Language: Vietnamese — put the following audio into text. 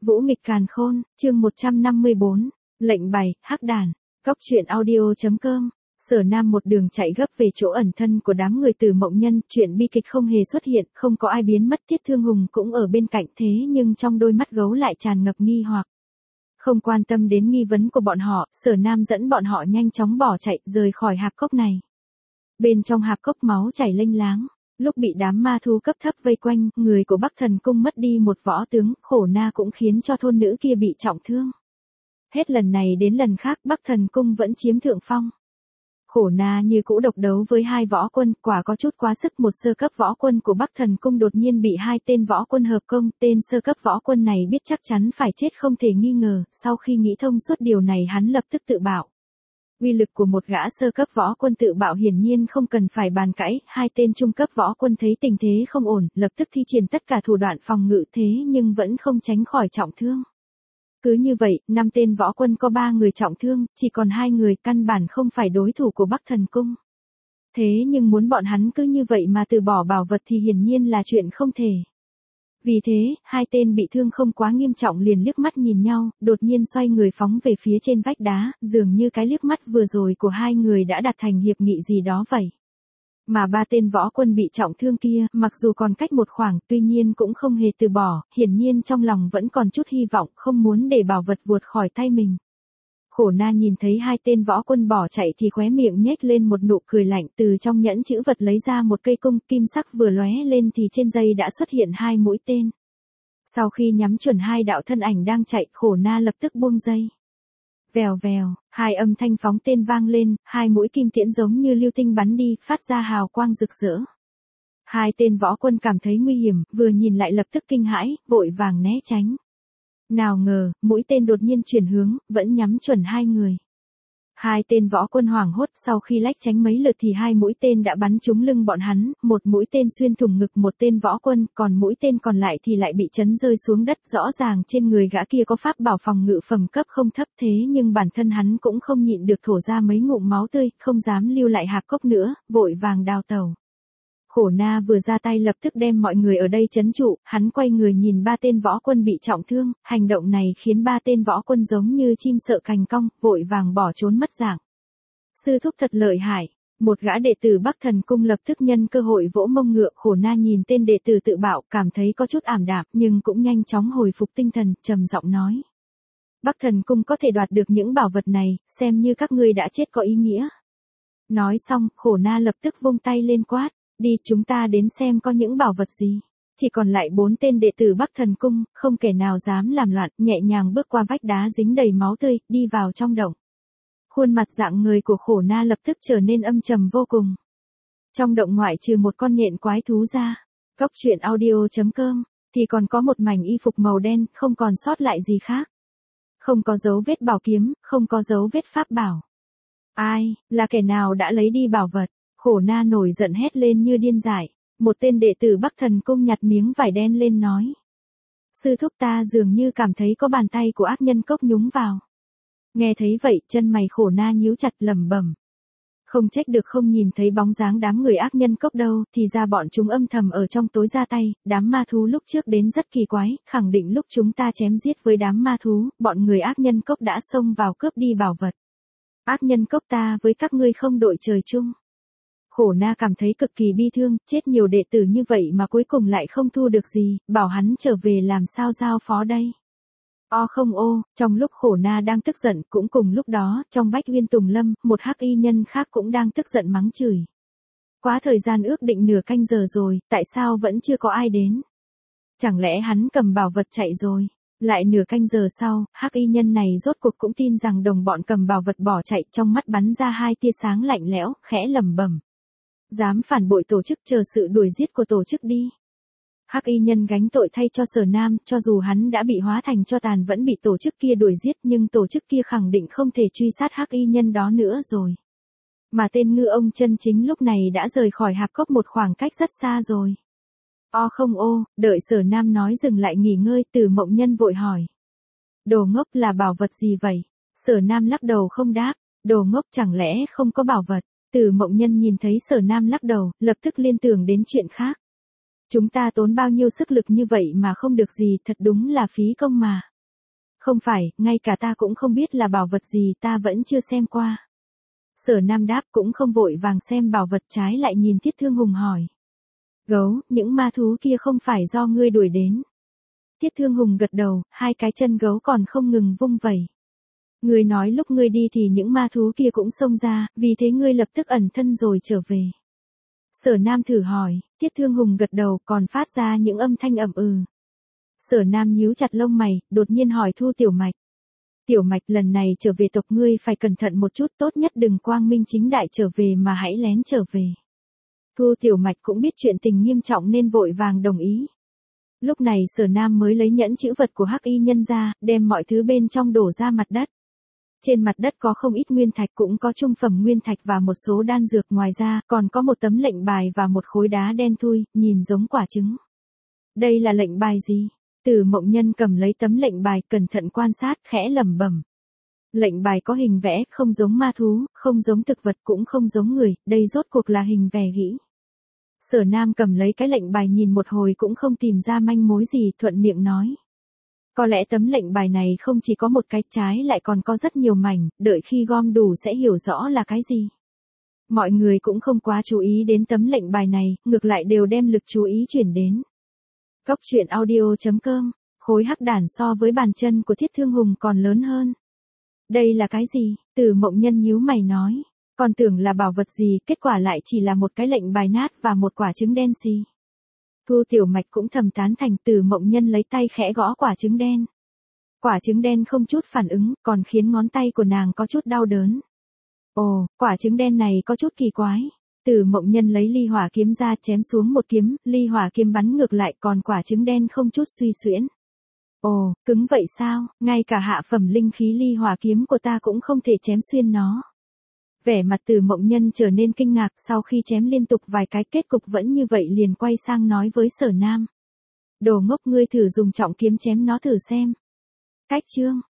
Vũ nghịch càn khôn, chương 154, lệnh bày, hắc đàn, góc truyện audio.com. Sở Nam một đường chạy gấp về chỗ ẩn thân của đám người Từ Mộng Nhân, chuyện bi kịch không hề xuất hiện, không có ai biến mất, Tiết Thương Hùng cũng ở bên cạnh, thế nhưng trong đôi mắt gấu lại tràn ngập nghi hoặc. Không quan tâm đến nghi vấn của bọn họ, Sở Nam dẫn bọn họ nhanh chóng bỏ chạy, rời khỏi hạp cốc này. Bên trong hạp cốc máu chảy lênh láng. Lúc bị đám ma thú cấp thấp vây quanh, người của Bắc Thần Cung mất đi một võ tướng, Khổ Na cũng khiến cho thôn nữ kia bị trọng thương. Hết lần này đến lần khác, Bắc Thần Cung vẫn chiếm thượng phong. Khổ Na như cũ độc đấu với hai võ quân, quả có chút quá sức. Một sơ cấp võ quân của Bắc Thần Cung đột nhiên bị hai tên võ quân hợp công, tên sơ cấp võ quân này biết chắc chắn phải chết không thể nghi ngờ, sau khi nghĩ thông suốt điều này hắn lập tức tự bạo. Uy lực của một gã sơ cấp võ quân tự bạo hiển nhiên không cần phải bàn cãi, hai tên trung cấp võ quân thấy tình thế không ổn, lập tức thi triển tất cả thủ đoạn phòng ngự thế nhưng vẫn không tránh khỏi trọng thương. Cứ như vậy, 5 tên võ quân có 3 người trọng thương, chỉ còn 2 người căn bản không phải đối thủ của Bắc Thần Cung. Thế nhưng muốn bọn hắn cứ như vậy mà từ bỏ bảo vật thì hiển nhiên là chuyện không thể. Vì thế, hai tên bị thương không quá nghiêm trọng liền liếc mắt nhìn nhau, đột nhiên xoay người phóng về phía trên vách đá, dường như cái liếc mắt vừa rồi của hai người đã đạt thành hiệp nghị gì đó vậy. Mà 3 tên võ quân bị trọng thương kia, mặc dù còn cách một khoảng, tuy nhiên cũng không hề từ bỏ, hiển nhiên trong lòng vẫn còn chút hy vọng, không muốn để bảo vật vụt khỏi tay mình. Khổ Na nhìn thấy hai tên võ quân bỏ chạy thì khóe miệng nhếch lên một nụ cười lạnh, từ trong nhẫn chữ vật lấy ra một cây cung, kim sắc vừa lóe lên thì trên dây đã xuất hiện 2 mũi tên. Sau khi nhắm chuẩn hai đạo thân ảnh đang chạy, Khổ Na lập tức buông dây. Vèo vèo, hai âm thanh phóng tên vang lên, 2 mũi kim tiễn giống như lưu tinh bắn đi, phát ra hào quang rực rỡ. Hai tên võ quân cảm thấy nguy hiểm, vừa nhìn lại lập tức kinh hãi, vội vàng né tránh. Nào ngờ, mũi tên đột nhiên chuyển hướng, vẫn nhắm chuẩn 2 người. Hai tên võ quân hoảng hốt, sau khi lách tránh mấy lượt thì 2 mũi tên đã bắn trúng lưng bọn hắn, một mũi tên xuyên thủng ngực một tên võ quân, còn mũi tên còn lại thì lại bị chấn rơi xuống đất. Rõ ràng trên người gã kia có pháp bảo phòng ngự phẩm cấp không thấp, thế nhưng bản thân hắn cũng không nhịn được thổ ra mấy ngụm máu tươi, không dám lưu lại hạp cốc nữa, vội vàng đào tẩu. Khổ Na vừa ra tay lập tức đem mọi người ở đây trấn trụ, hắn quay người nhìn 3 tên võ quân bị trọng thương, hành động này khiến 3 tên võ quân giống như chim sợ cành cong, vội vàng bỏ trốn mất dạng. Sư thúc thật lợi hại, một gã đệ tử Bắc Thần Cung lập tức nhân cơ hội vỗ mông ngựa. Khổ Na nhìn tên đệ tử tự bạo, cảm thấy có chút ảm đạm, nhưng cũng nhanh chóng hồi phục tinh thần, trầm giọng nói. Bắc Thần Cung có thể đoạt được những bảo vật này, xem như các ngươi đã chết có ý nghĩa. Nói xong, Khổ Na lập tức vung tay lên quát. Đi, chúng ta đến xem có những bảo vật gì. Chỉ còn lại 4 tên đệ tử Bắc Thần Cung, không kẻ nào dám làm loạn, nhẹ nhàng bước qua vách đá dính đầy máu tươi, đi vào trong động. Khuôn mặt dạng người của Khổ Na lập tức trở nên âm trầm vô cùng. Trong động ngoại trừ một con nhện quái thú ra, góc truyện audio.com, thì còn có một mảnh y phục màu đen, không còn sót lại gì khác. Không có dấu vết bảo kiếm, không có dấu vết pháp bảo. Ai, là kẻ nào đã lấy đi bảo vật? Khổ Na nổi giận hét lên như điên dại. Một tên đệ tử Bắc Thần Cung nhặt miếng vải đen lên nói. Sư thúc, ta dường như cảm thấy có bàn tay của ác nhân cốc nhúng vào. Nghe thấy vậy, chân mày Khổ Na nhíu chặt, lẩm bẩm. Không trách được không nhìn thấy bóng dáng đám người ác nhân cốc đâu, thì ra bọn chúng âm thầm ở trong tối ra tay. Đám ma thú lúc trước đến rất kỳ quái, khẳng định lúc chúng ta chém giết với đám ma thú, bọn người ác nhân cốc đã xông vào cướp đi bảo vật. Ác nhân cốc, ta với các ngươi không đội trời chung. Khổ Na cảm thấy cực kỳ bi thương, chết nhiều đệ tử như vậy mà cuối cùng lại không thu được gì, bảo hắn trở về làm sao giao phó đây. Không ô, trong lúc Khổ Na đang tức giận, cũng cùng lúc đó, trong Bách Uyên Tùng Lâm, một hắc y nhân khác cũng đang tức giận mắng chửi. Quá thời gian ước định nửa canh giờ rồi, tại sao vẫn chưa có ai đến? Chẳng lẽ hắn cầm bảo vật chạy rồi? Lại nửa canh giờ sau, hắc y nhân này rốt cuộc cũng tin rằng đồng bọn cầm bảo vật bỏ chạy, trong mắt bắn ra 2 tia sáng lạnh lẽo, khẽ lẩm bẩm. Dám phản bội tổ chức, chờ sự đuổi giết của tổ chức đi. Hắc y nhân gánh tội thay cho Sở Nam, cho dù hắn đã bị hóa thành tro tàn vẫn bị tổ chức kia đuổi giết, nhưng tổ chức kia khẳng định không thể truy sát hắc y nhân đó nữa rồi. Mà tên ngư ông chân chính lúc này đã rời khỏi hạp cốc một khoảng cách rất xa rồi. Không ô, đợi Sở Nam nói dừng lại nghỉ ngơi, Từ Mộng Nhân vội hỏi. Đồ ngốc, là bảo vật gì vậy? Sở Nam lắc đầu không đáp. Đồ ngốc, chẳng lẽ không có bảo vật? Từ Mộng Nhân nhìn thấy Sở Nam lắc đầu, lập tức liên tưởng đến chuyện khác. Chúng ta tốn bao nhiêu sức lực như vậy mà không được gì, thật đúng là phí công mà. Không phải, ngay cả ta cũng không biết là bảo vật gì, ta vẫn chưa xem qua. Sở Nam đáp, cũng không vội vàng xem bảo vật, trái lại nhìn Thiết Thương Hùng hỏi. Gấu, những ma thú kia không phải do ngươi đuổi đến. Thiết Thương Hùng gật đầu, hai cái chân gấu còn không ngừng vung vẩy. Ngươi nói lúc ngươi đi thì những ma thú kia cũng xông ra, vì thế ngươi lập tức ẩn thân rồi trở về. Sở Nam thử hỏi, Thiết Thương Hùng gật đầu, còn phát ra những âm thanh ậm ừ. Sở Nam nhíu chặt lông mày, đột nhiên hỏi Thu Tiểu Mạch. Tiểu Mạch, lần này trở về tộc ngươi phải cẩn thận một chút, tốt nhất đừng quang minh chính đại trở về mà hãy lén trở về. Thu Tiểu Mạch cũng biết chuyện tình nghiêm trọng nên vội vàng đồng ý. Lúc này Sở Nam mới lấy nhẫn chữ vật của Hắc Y Nhân ra, đem mọi thứ bên trong đổ ra mặt đất. Trên mặt đất có không ít nguyên thạch, cũng có trung phẩm nguyên thạch và một số đan dược, ngoài ra còn có một tấm lệnh bài và một khối đá đen thui, nhìn giống quả trứng. Đây là lệnh bài gì? Từ Mộng Nhân cầm lấy tấm lệnh bài, cẩn thận quan sát, khẽ lẩm bẩm. Lệnh bài có hình vẽ, không giống ma thú, không giống thực vật, cũng không giống người, đây rốt cuộc là hình vẽ gỉ. Sở Nam cầm lấy cái lệnh bài nhìn một hồi cũng không tìm ra manh mối gì, thuận miệng nói. Có lẽ tấm lệnh bài này không chỉ có một cái, trái lại còn có rất nhiều mảnh, đợi khi gom đủ sẽ hiểu rõ là cái gì. Mọi người cũng không quá chú ý đến tấm lệnh bài này, ngược lại đều đem lực chú ý chuyển đến. Góc truyện audio.com, khối hắc đản so với bàn chân của Thiết Thương Hùng còn lớn hơn. Đây là cái gì? Từ Mộng Nhân nhíu mày nói. Còn tưởng là bảo vật gì, kết quả lại chỉ là một cái lệnh bài nát và một quả trứng đen xì. Thu Tiểu Mạch cũng thầm tán thành. Từ Mộng Nhân lấy tay khẽ gõ quả trứng đen. Quả trứng đen không chút phản ứng, còn khiến ngón tay của nàng có chút đau đớn. Ồ, quả trứng đen này có chút kỳ quái. Từ Mộng Nhân lấy ly hỏa kiếm ra, chém xuống một kiếm, ly hỏa kiếm bắn ngược lại, còn quả trứng đen không chút suy xuyễn. Ồ, cứng vậy sao, ngay cả hạ phẩm linh khí ly hỏa kiếm của ta cũng không thể chém xuyên nó. Vẻ mặt Từ Mộng Nhân trở nên kinh ngạc, sau khi chém liên tục vài cái, kết cục vẫn như vậy, liền quay sang nói với Sở Nam. Đồ ngốc, ngươi thử dùng trọng kiếm chém nó thử xem. Cách chương